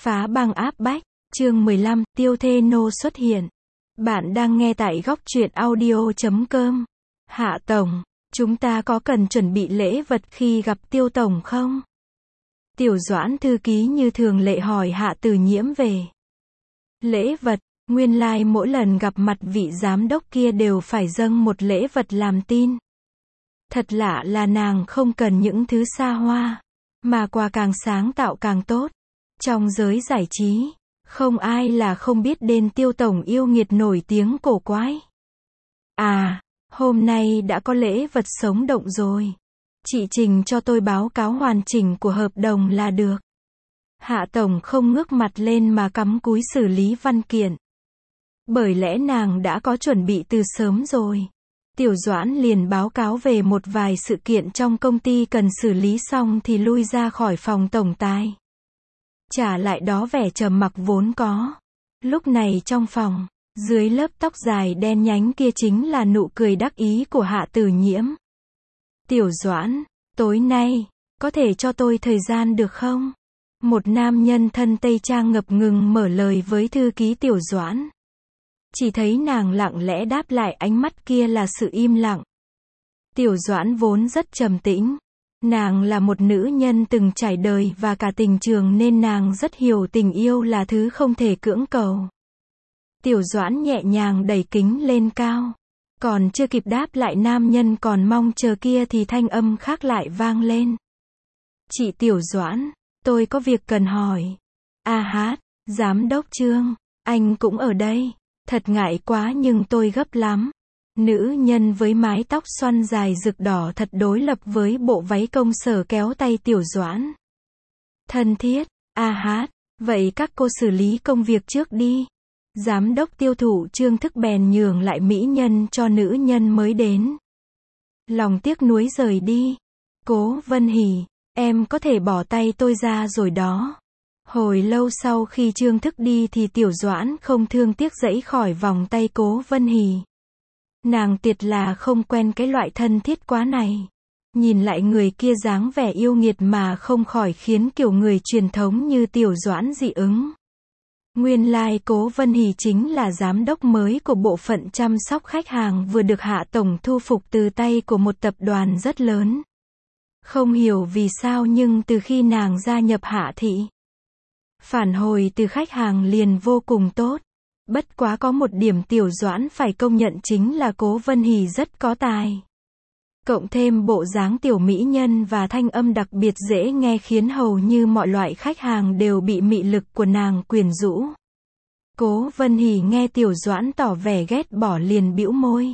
Phá băng áp bách, chương 15, Tiêu Thê Nô xuất hiện. Bạn đang nghe tại góc truyện audio.com. Hạ Tổng, chúng ta có cần chuẩn bị lễ vật khi gặp Tiêu Tổng không? Tiểu Doãn thư ký như thường lệ hỏi Hạ Tử Nhiễm về lễ vật. Nguyên lai mỗi lần gặp mặt vị giám đốc kia đều phải dâng một lễ vật làm tin. Thật lạ là nàng không cần những thứ xa hoa, mà quà càng sáng tạo càng tốt. Trong giới giải trí, không ai là không biết đến Tiêu Tổng yêu nghiệt nổi tiếng cổ quái. À, hôm nay đã có lễ vật sống động rồi. Chị trình cho tôi báo cáo hoàn chỉnh của hợp đồng là được. Hạ Tổng không ngước mặt lên mà cắm cúi xử lý văn kiện. Bởi lẽ nàng đã có chuẩn bị từ sớm rồi. Tiểu Doãn liền báo cáo về một vài sự kiện trong công ty cần xử lý xong thì lui ra khỏi phòng tổng tài. Trả lại đó vẻ trầm mặc vốn có. Lúc này trong phòng, dưới lớp tóc dài đen nhánh kia chính là nụ cười đắc ý của Hạ Tử Nhiễm. Tiểu Doãn, tối nay, có thể cho tôi thời gian được không? Một nam nhân thân Tây Trang ngập ngừng mở lời với thư ký Tiểu Doãn. Chỉ thấy nàng lặng lẽ đáp lại, ánh mắt kia là sự im lặng. Tiểu Doãn vốn rất trầm tĩnh. Nàng là một nữ nhân từng trải đời và cả tình trường nên nàng rất hiểu tình yêu là thứ không thể cưỡng cầu. Tiểu Doãn nhẹ nhàng đẩy kính lên cao. Còn chưa kịp đáp lại nam nhân còn mong chờ kia thì thanh âm khác lại vang lên. Chị Tiểu Doãn, tôi có việc cần hỏi. A hát, giám đốc Trương, anh cũng ở đây. Thật ngại quá nhưng tôi gấp lắm. Nữ nhân với mái tóc xoăn dài rực đỏ thật đối lập với bộ váy công sở kéo tay Tiểu Doãn. Thân thiết, a hát, vậy các cô xử lý công việc trước đi. Giám đốc tiêu thụ Trương Thức bèn nhường lại mỹ nhân cho nữ nhân mới đến. Lòng tiếc nuối rời đi. Cố Vân Hỷ, em có thể bỏ tay tôi ra rồi đó. Hồi lâu sau khi Trương Thức đi thì Tiểu Doãn không thương tiếc giãy khỏi vòng tay Cố Vân Hỷ. Nàng tiệt là không quen cái loại thân thiết quá này. Nhìn lại người kia dáng vẻ yêu nghiệt mà không khỏi khiến kiểu người truyền thống như Tiểu Doãn dị ứng. Nguyên lai Cố Vân Hỷ chính là giám đốc mới của bộ phận chăm sóc khách hàng vừa được Hạ Tổng thu phục từ tay của một tập đoàn rất lớn. Không hiểu vì sao nhưng từ khi nàng gia nhập Hạ thị, phản hồi từ khách hàng liền vô cùng tốt. Bất quá có một điểm Tiểu Doãn phải công nhận chính là Cố Vân Hỷ rất có tài. Cộng thêm bộ dáng tiểu mỹ nhân và thanh âm đặc biệt dễ nghe khiến hầu như mọi loại khách hàng đều bị mị lực của nàng quyến rũ. Cố Vân Hỷ nghe Tiểu Doãn tỏ vẻ ghét bỏ liền bĩu môi.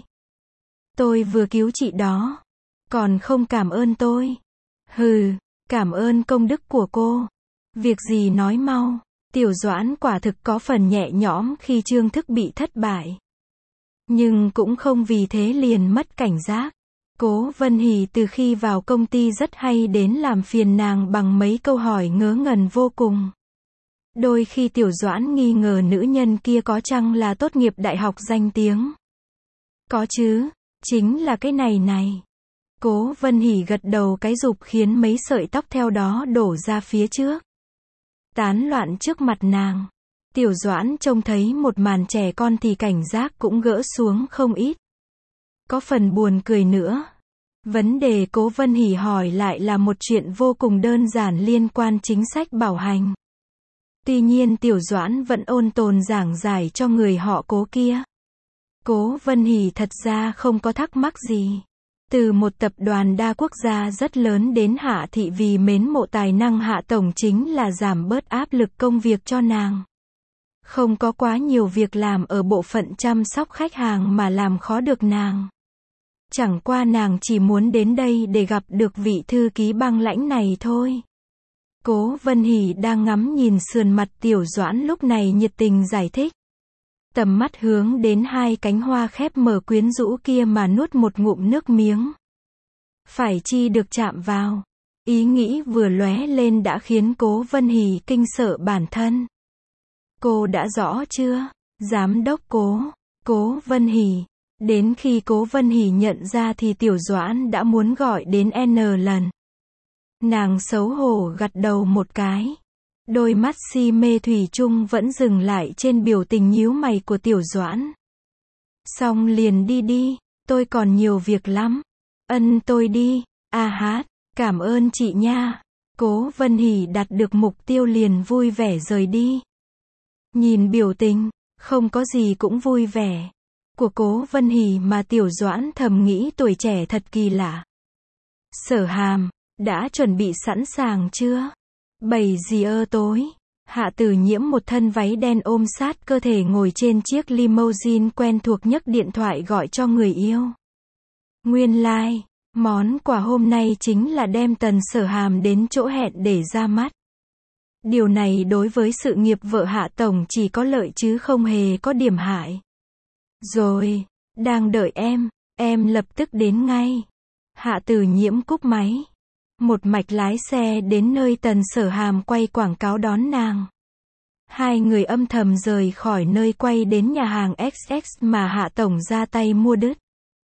Tôi vừa cứu chị đó. Còn không cảm ơn tôi. Hừ, cảm ơn công đức của cô. Việc gì nói mau. Tiểu Doãn quả thực có phần nhẹ nhõm khi Trương Thức bị thất bại. Nhưng cũng không vì thế liền mất cảnh giác. Cố Vân Hỷ từ khi vào công ty rất hay đến làm phiền nàng bằng mấy câu hỏi ngớ ngẩn vô cùng. Đôi khi Tiểu Doãn nghi ngờ nữ nhân kia có chăng là tốt nghiệp đại học danh tiếng. Có chứ, chính là cái này. Cố Vân Hỷ gật đầu cái rụp khiến mấy sợi tóc theo đó đổ ra phía trước. Tán loạn trước mặt nàng. Tiểu Doãn trông thấy một màn trẻ con thì cảnh giác cũng gỡ xuống không ít. Có phần buồn cười nữa. Vấn đề Cố Vân Hỷ hỏi lại là một chuyện vô cùng đơn giản liên quan chính sách bảo hành. Tuy nhiên Tiểu Doãn vẫn ôn tồn giảng giải cho người họ Cố kia. Cố Vân Hỷ thật ra không có thắc mắc gì. Từ một tập đoàn đa quốc gia rất lớn đến Hạ thị vì mến mộ tài năng Hạ Tổng chính là giảm bớt áp lực công việc cho nàng. Không có quá nhiều việc làm ở bộ phận chăm sóc khách hàng mà làm khó được nàng. Chẳng qua nàng chỉ muốn đến đây để gặp được vị thư ký băng lãnh này thôi. Cố Vân Hỷ đang ngắm nhìn sườn mặt Tiểu Doãn lúc này nhiệt tình giải thích. Tầm mắt hướng đến hai cánh hoa khép mở quyến rũ kia mà nuốt một ngụm nước miếng. Phải chi được chạm vào. Ý nghĩ vừa lóe lên đã khiến Cố Vân Hỷ kinh sợ bản thân. Cô đã rõ chưa? Giám đốc Cố Vân Hỷ. Đến khi Cố Vân Hỷ nhận ra thì Tiểu Doãn đã muốn gọi đến N lần. Nàng xấu hổ gật đầu một cái. Đôi mắt si mê thủy chung vẫn dừng lại trên biểu tình nhíu mày của Tiểu Doãn. Xong liền đi đi, tôi còn nhiều việc lắm. Ân tôi đi, hát, cảm ơn chị nha. Cố Vân Hỷ đạt được mục tiêu liền vui vẻ rời đi. Nhìn biểu tình, không có gì cũng vui vẻ, của Cố Vân Hỷ mà Tiểu Doãn thầm nghĩ tuổi trẻ thật kỳ lạ. Sở Hàm, đã chuẩn bị sẵn sàng chưa? 7 giờ tối, Hạ Tử Nhiễm một thân váy đen ôm sát cơ thể ngồi trên chiếc limousine quen thuộc nhấc điện thoại gọi cho người yêu. Nguyên lai, món quà hôm nay chính là đem Tần Sở Hàm đến chỗ hẹn để ra mắt. Điều này đối với sự nghiệp vợ Hạ Tổng chỉ có lợi chứ không hề có điểm hại. Rồi, đang đợi em lập tức đến ngay. Hạ Tử Nhiễm cúp máy. Một mạch lái xe đến nơi Tần Sở Hàm quay quảng cáo đón nàng. Hai người âm thầm rời khỏi nơi quay đến nhà hàng XX mà Hạ Tổng ra tay mua đứt.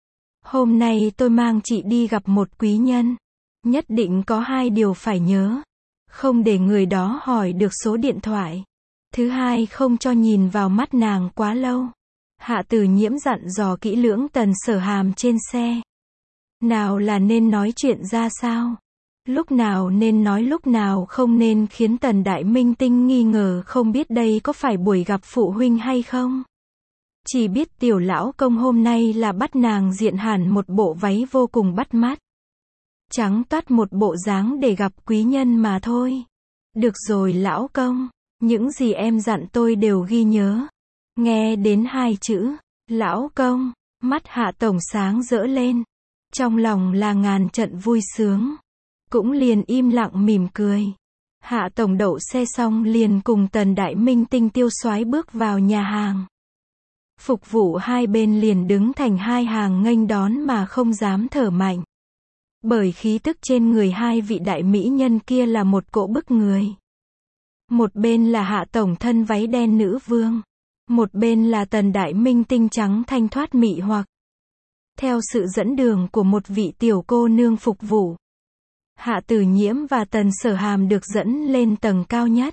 Hôm nay tôi mang chị đi gặp một quý nhân. Nhất định có 2 điều phải nhớ. Không để người đó hỏi được số điện thoại. Thứ hai, không cho nhìn vào mắt nàng quá lâu. Hạ Tử Nhiễm dặn dò kỹ lưỡng Tần Sở Hàm trên xe. Nào là nên nói chuyện ra sao? Lúc nào nên nói, lúc nào không nên, khiến Tần Đại Minh Tinh nghi ngờ không biết đây có phải buổi gặp phụ huynh hay không. Chỉ biết Tiểu lão công hôm nay là bắt nàng diện hẳn một bộ váy vô cùng bắt mắt. Trắng toát một bộ dáng để gặp quý nhân mà thôi. Được rồi lão công, những gì em dặn tôi đều ghi nhớ. Nghe đến 2 chữ, lão công, mắt Hạ Tổng sáng rỡ lên. Trong lòng là ngàn trận vui sướng. Cũng liền im lặng mỉm cười. Hạ Tổng đậu xe xong liền cùng Tần Đại Minh Tinh tiêu soái bước vào nhà hàng. Phục vụ hai bên liền đứng thành 2 hàng nghênh đón mà không dám thở mạnh. Bởi khí tức trên người hai vị đại mỹ nhân kia là một cỗ bức người. Một bên là Hạ Tổng thân váy đen nữ vương. Một bên là Tần Đại Minh Tinh trắng thanh thoát mị hoặc. Theo sự dẫn đường của một vị tiểu cô nương phục vụ, Hạ Tử Nhiễm và Tần Sở Hàm được dẫn lên tầng cao nhất.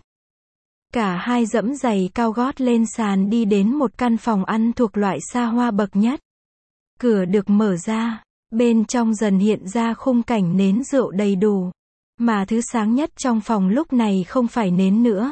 Cả hai dẫm giày cao gót lên sàn đi đến một căn phòng ăn thuộc loại xa hoa bậc nhất. Cửa được mở ra, bên trong dần hiện ra khung cảnh nến rượu đầy đủ. Mà thứ sáng nhất trong phòng lúc này không phải nến nữa,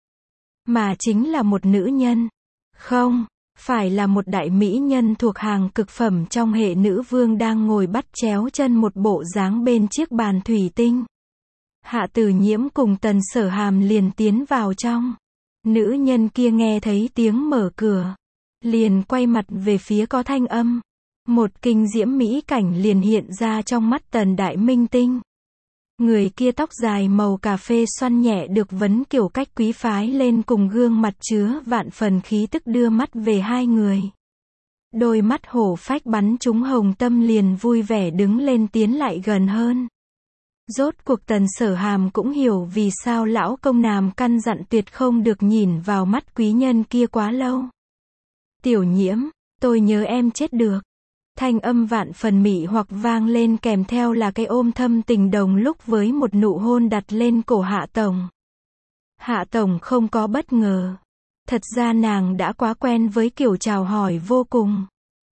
mà chính là một nữ nhân. Không, phải là một đại mỹ nhân thuộc hàng cực phẩm trong hệ nữ vương đang ngồi bắt chéo chân một bộ dáng bên chiếc bàn thủy tinh. Hạ Tử Nhiễm cùng Tần Sở Hàm liền tiến vào trong. Nữ nhân kia nghe thấy tiếng mở cửa, liền quay mặt về phía có thanh âm. Một kinh diễm mỹ cảnh liền hiện ra trong mắt Tần Đại Minh Tinh. Người kia tóc dài màu cà phê xoăn nhẹ được vấn kiểu cách quý phái lên cùng gương mặt chứa vạn phần khí tức đưa mắt về hai người. Đôi mắt hổ phách bắn trúng hồng tâm liền vui vẻ đứng lên tiến lại gần hơn. Rốt cuộc Tần Sở Hàm cũng hiểu vì sao lão công Nam căn dặn tuyệt không được nhìn vào mắt quý nhân kia quá lâu. Tiểu Nhiễm, tôi nhớ em chết được. Thanh âm vạn phần mị hoặc vang lên kèm theo là cái ôm thâm tình đồng lúc với một nụ hôn đặt lên cổ Hạ Tổng. Hạ Tổng không có bất ngờ. Thật ra nàng đã quá quen với kiểu chào hỏi vô cùng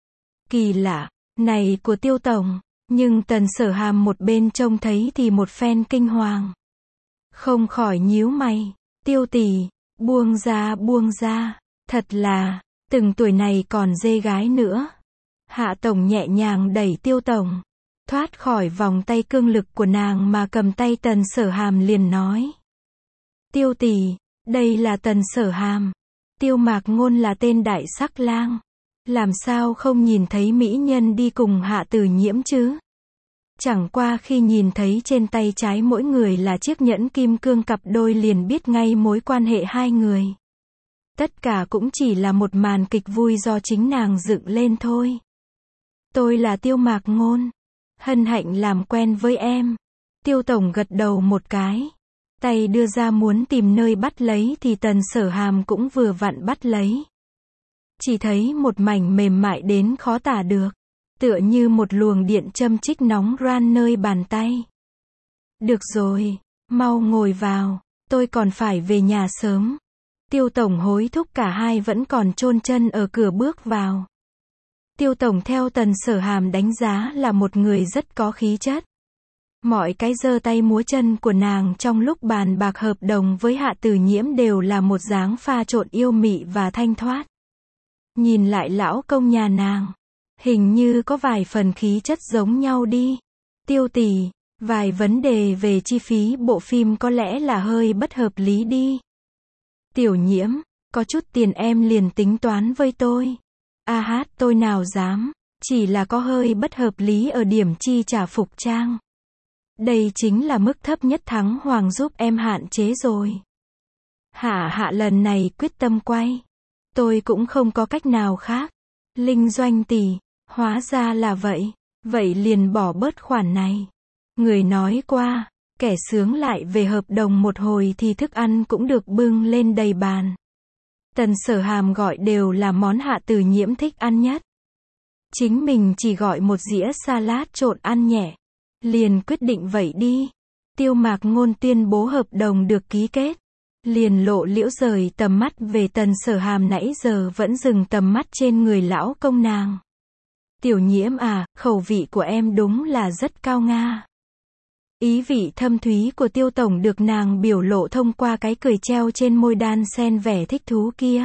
kỳ lạ này của Tiêu Tổng, nhưng Tần Sở Hàm một bên trông thấy thì một phen kinh hoàng. Không khỏi nhíu mày, Tiêu tỷ, buông ra, thật là, từng tuổi này còn dê gái nữa. Hạ Tổng nhẹ nhàng đẩy Tiêu Tổng, thoát khỏi vòng tay cương lực của nàng mà cầm tay Tần Sở Hàm liền nói. Tiêu tỷ, đây là Tần Sở Hàm. Tiêu Mạc Ngôn là tên đại sắc lang. Làm sao không nhìn thấy mỹ nhân đi cùng Hạ Tử Nhiễm chứ? Chẳng qua khi nhìn thấy trên tay trái mỗi người là chiếc nhẫn kim cương cặp đôi liền biết ngay mối quan hệ hai người. Tất cả cũng chỉ là một màn kịch vui do chính nàng dựng lên thôi. Tôi là Tiêu Mạc Ngôn. Hân hạnh làm quen với em. Tiêu Tổng gật đầu một cái. Tay đưa ra muốn tìm nơi bắt lấy thì Tần Sở Hàm cũng vừa vặn bắt lấy. Chỉ thấy một mảnh mềm mại đến khó tả được. Tựa như một luồng điện châm chích nóng ran nơi bàn tay. Được rồi, mau ngồi vào. tôi còn phải về nhà sớm. Tiêu tổng hối thúc cả hai vẫn còn chôn chân ở cửa bước vào. Tiêu tổng theo Tần Sở Hàm đánh giá là một người rất có khí chất. Mọi cái giơ tay múa chân của nàng trong lúc bàn bạc hợp đồng với Hạ Tử Nhiễm đều là một dáng pha trộn yêu mị và thanh thoát. Nhìn lại lão công nhà nàng, hình như có vài phần khí chất giống nhau đi. Tiêu tỷ, vài vấn đề về chi phí bộ phim có lẽ là hơi bất hợp lý đi. Tiểu Nhiễm, có chút tiền em liền tính toán với tôi. A hát, tôi nào dám, chỉ là có hơi bất hợp lý ở điểm chi trả phục trang. Đây chính là mức thấp nhất Thắng Hoàng giúp em hạn chế rồi. Hạ lần này quyết tâm quay. Tôi cũng không có cách nào khác. Linh Doanh tỷ, hóa ra là vậy. Vậy liền bỏ bớt khoản này. Người nói qua, kẻ sướng lại về hợp đồng một hồi thì thức ăn cũng được bưng lên đầy bàn. Tần Sở Hàm gọi đều là món Hạ Tử Nhiễm thích ăn nhất. Chính mình chỉ gọi một dĩa salad trộn ăn nhẹ. Liền quyết định vậy đi. Tiêu Mạc Ngôn tuyên bố hợp đồng được ký kết. Liền lộ liễu rời tầm mắt về Tần Sở Hàm nãy giờ vẫn dừng tầm mắt trên người lão công nàng. Tiểu Nhiễm à, khẩu vị của em đúng là rất cao nga. Ý vị thâm thúy của Tiêu tổng được nàng biểu lộ thông qua cái cười treo trên môi đan xen vẻ thích thú kia.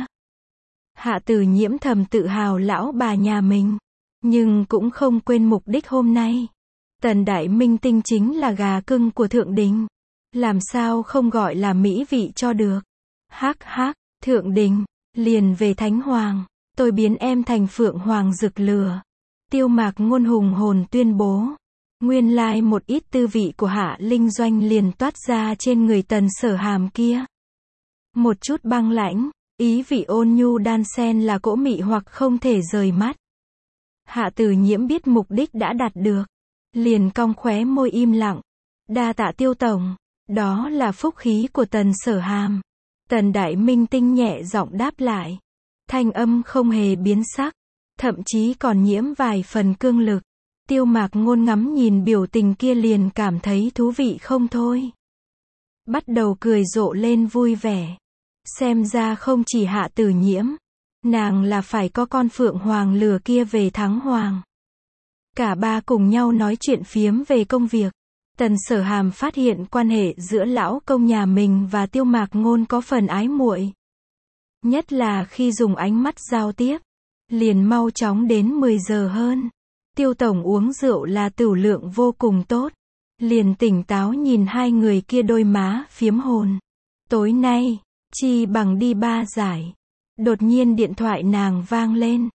Hạ Tử Nhiễm thầm tự hào lão bà nhà mình, nhưng cũng không quên mục đích hôm nay. Tần đại minh tinh chính là gà cưng của thượng đình, làm sao không gọi là mỹ vị cho được. Hắc hắc, thượng đình, liền về Thánh Hoàng, tôi biến em thành Phượng Hoàng rực lửa. Tiêu Mạc Ngôn hùng hồn tuyên bố. Nguyên lai một ít tư vị của Hạ Linh Doanh liền toát ra trên người Tần Sở Hàm kia. Một chút băng lãnh, ý vị ôn nhu đan xen là cỗ mị hoặc không thể rời mắt. Hạ Tử Nhiễm biết mục đích đã đạt được, liền cong khóe môi im lặng. Đa tạ Tiêu tổng, đó là phúc khí của Tần Sở Hàm. Tần đại minh tinh nhẹ giọng đáp lại. Thanh âm không hề biến sắc, thậm chí còn nhiễm vài phần cương lực. Tiêu Mạc Ngôn ngắm nhìn biểu tình kia liền cảm thấy thú vị không thôi. Bắt đầu cười rộ lên vui vẻ. Xem ra không chỉ Hạ Tử Nhiễm, nàng là phải có con Phượng Hoàng lừa kia về Thắng Hoàng. Cả ba cùng nhau nói chuyện phiếm về công việc. Tần Sở Hàm phát hiện quan hệ giữa lão công nhà mình và Tiêu Mạc Ngôn có phần ái muội. Nhất là khi dùng ánh mắt giao tiếp, liền mau chóng đến 10 giờ hơn. Tiêu tổng uống rượu là tửu lượng vô cùng tốt. Liền tỉnh táo nhìn hai người kia đôi má phiếm hồn. Tối nay, chi bằng đi ba giải. Đột nhiên điện thoại nàng vang lên.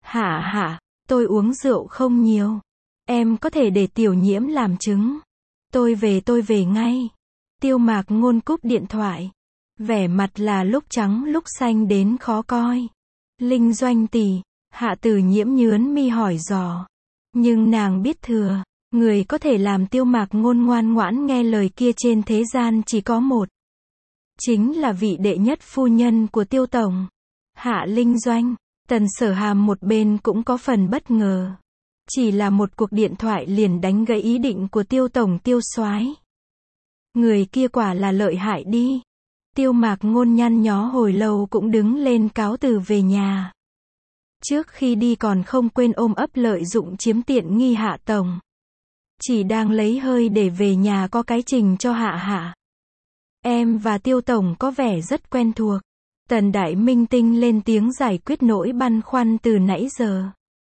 Hạ, tôi uống rượu không nhiều. Em có thể để Tiểu Nhiễm làm chứng. Tôi về ngay. Tiêu Mạc Ngôn cúp điện thoại. Vẻ mặt là lúc trắng lúc xanh đến khó coi. Linh Doanh tỷ, Hạ Tử Nhiễm nhướn mi hỏi dò. Nhưng nàng biết thừa, người có thể làm Tiêu Mạc Ngôn ngoan ngoãn nghe lời kia trên thế gian chỉ có một. Chính là vị đệ nhất phu nhân của Tiêu tổng. Hạ Linh Doanh. Tần Sở Hàm một bên cũng có phần bất ngờ. Chỉ là một cuộc điện thoại liền đánh gãy ý định của Tiêu tổng Tiêu soái. Người kia quả là lợi hại đi. Tiêu Mạc Ngôn nhăn nhó hồi lâu cũng đứng lên cáo từ về nhà. Trước khi đi còn không quên ôm ấp lợi dụng chiếm tiện nghi Hạ tổng. Chỉ đang lấy hơi để về nhà có cái trình cho Hạ. Em và Tiêu tổng có vẻ rất quen thuộc. Tần đại minh tinh lên tiếng giải quyết nỗi băn khoăn từ nãy giờ.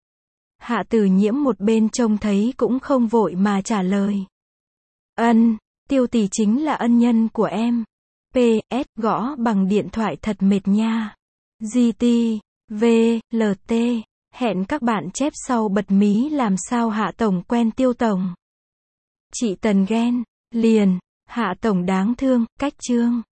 Hạ Tử Nhiễm một bên trông thấy cũng không vội mà trả lời. Tiêu tỷ chính là ân nhân của em. PS, gõ bằng điện thoại thật mệt nha. GT, VLT, hẹn các bạn chép sau bật mí làm sao Hạ tổng quen Tiêu tổng. Chị Tần ghen, liền, Hạ tổng đáng thương, cách chương.